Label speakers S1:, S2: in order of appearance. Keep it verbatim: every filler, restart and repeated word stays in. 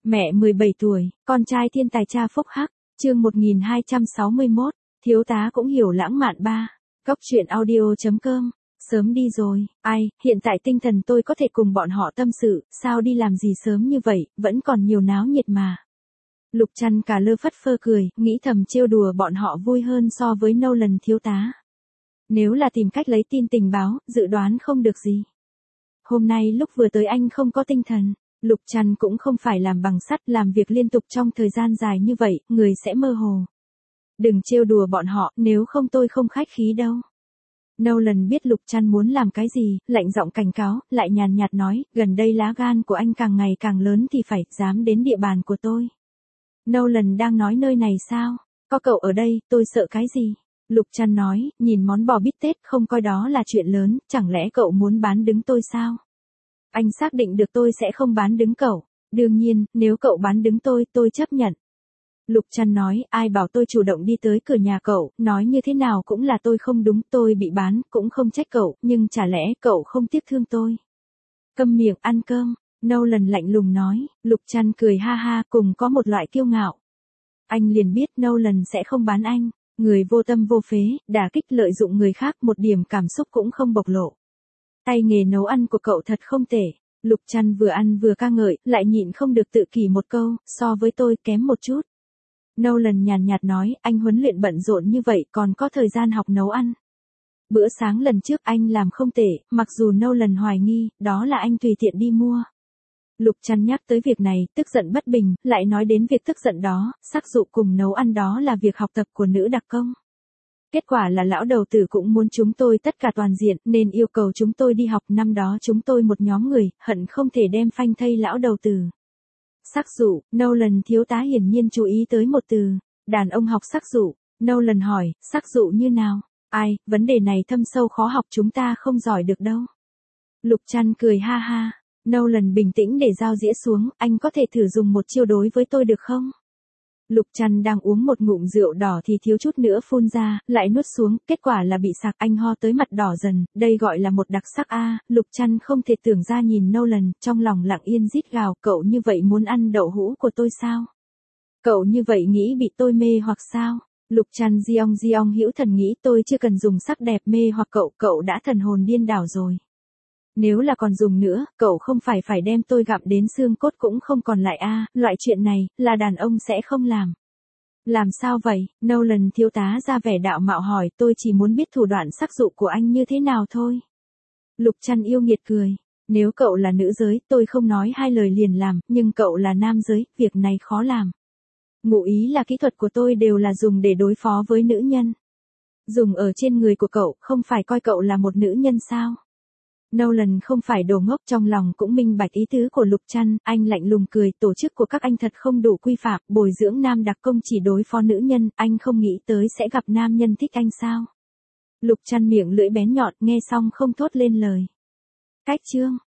S1: Mẹ mười bảy tuổi, con trai thiên tài cha phúc hắc, chương một nghìn hai trăm sáu mươi mốt, thiếu tá cũng hiểu lãng mạn ba. Góc truyện audio chấm com, sớm đi rồi, ai, hiện tại tinh thần tôi có thể cùng bọn họ tâm sự, sao đi làm gì sớm như vậy, vẫn còn nhiều náo nhiệt mà. Lục Trăn cả lơ phất phơ cười, nghĩ thầm trêu đùa bọn họ vui hơn so với Nolan thiếu tá. Nếu là tìm cách lấy tin tình báo, dự đoán không được gì. Hôm nay lúc vừa tới anh không có tinh thần. Lục Trăn cũng không phải làm bằng sắt, làm việc liên tục trong thời gian dài như vậy, người sẽ mơ hồ. Đừng trêu đùa bọn họ, nếu không tôi không khách khí đâu. Nolan biết Lục Trăn muốn làm cái gì, lạnh giọng cảnh cáo, lại nhàn nhạt nói, gần đây lá gan của anh càng ngày càng lớn thì phải, dám đến địa bàn của tôi. Nolan đang nói nơi này sao? Có cậu ở đây, tôi sợ cái gì? Lục Trăn nói, nhìn món bò bít tết không coi đó là chuyện lớn, chẳng lẽ cậu muốn bán đứng tôi sao? Anh xác định được tôi sẽ không bán đứng cậu. Đương nhiên, nếu cậu bán đứng tôi, tôi chấp nhận. Lục Trăn nói, ai bảo tôi chủ động đi tới cửa nhà cậu, nói như thế nào cũng là tôi không đúng, tôi bị bán, cũng không trách cậu, nhưng chả lẽ cậu không tiếc thương tôi. Câm miệng ăn cơm, Nolan lạnh lùng nói, Lục Trăn cười ha ha, cùng có một loại kiêu ngạo. Anh liền biết Nolan sẽ không bán anh, người vô tâm vô phế, đả kích lợi dụng người khác, một điểm cảm xúc cũng không bộc lộ. Tay nghề nấu ăn của cậu thật không tệ. Lục Trăn vừa ăn vừa ca ngợi, lại nhịn không được tự kỷ một câu, so với tôi kém một chút. Nolan nhàn nhạt nói, anh huấn luyện bận rộn như vậy còn có thời gian học nấu ăn. Bữa sáng lần trước anh làm không tệ, mặc dù Nolan hoài nghi, đó là anh tùy tiện đi mua. Lục Trăn nhắc tới việc này, tức giận bất bình, lại nói đến việc tức giận đó, sắc dụ cùng nấu ăn đó là việc học tập của nữ đặc công. Kết quả là lão đầu tử cũng muốn chúng tôi tất cả toàn diện, nên yêu cầu chúng tôi đi học. Năm đó chúng tôi một nhóm người, hận không thể đem phanh thây lão đầu tử. Sắc dụ, Nolan thiếu tá hiển nhiên chú ý tới một từ. Đàn ông học sắc dụ. Nolan hỏi, sắc dụ như nào? Ai, vấn đề này thâm sâu khó học, chúng ta không giỏi được đâu. Lục Trăn cười ha ha. Nolan bình tĩnh để dao dĩa xuống, anh có thể thử dùng một chiêu đối với tôi được không? Lục Trăn đang uống một ngụm rượu đỏ thì thiếu chút nữa phun ra, lại nuốt xuống, kết quả là bị sặc, anh ho tới mặt đỏ dần, đây gọi là một đặc sắc a. Lục Trăn không thể tưởng ra nhìn Nolan, trong lòng lặng yên rít gào, cậu như vậy muốn ăn đậu hũ của tôi sao? Cậu như vậy nghĩ bị tôi mê hoặc sao? Lục Trăn giong giong hữu thần nghĩ tôi chưa cần dùng sắc đẹp mê hoặc cậu, cậu đã thần hồn điên đảo rồi. Nếu là còn dùng nữa, cậu không phải phải đem tôi gặm đến xương cốt cũng không còn lại a, loại chuyện này, là đàn ông sẽ không làm. Làm sao vậy? Nolan thiếu tá ra vẻ đạo mạo hỏi, tôi chỉ muốn biết thủ đoạn sắc dụ của anh như thế nào thôi. Lục Trăn yêu nghiệt cười, nếu cậu là nữ giới, tôi không nói hai lời liền làm, nhưng cậu là nam giới, việc này khó làm. Ngụ ý là kỹ thuật của tôi đều là dùng để đối phó với nữ nhân. Dùng ở trên người của cậu, không phải coi cậu là một nữ nhân sao? Nolan không phải đồ ngốc, trong lòng cũng minh bạch ý tứ của Lục Trăn, anh lạnh lùng cười, tổ chức của các anh thật không đủ quy phạm, bồi dưỡng nam đặc công chỉ đối phó nữ nhân, anh không nghĩ tới sẽ gặp nam nhân thích anh sao? Lục Trăn miệng lưỡi bén nhọn, nghe xong không thốt lên lời. Cách chương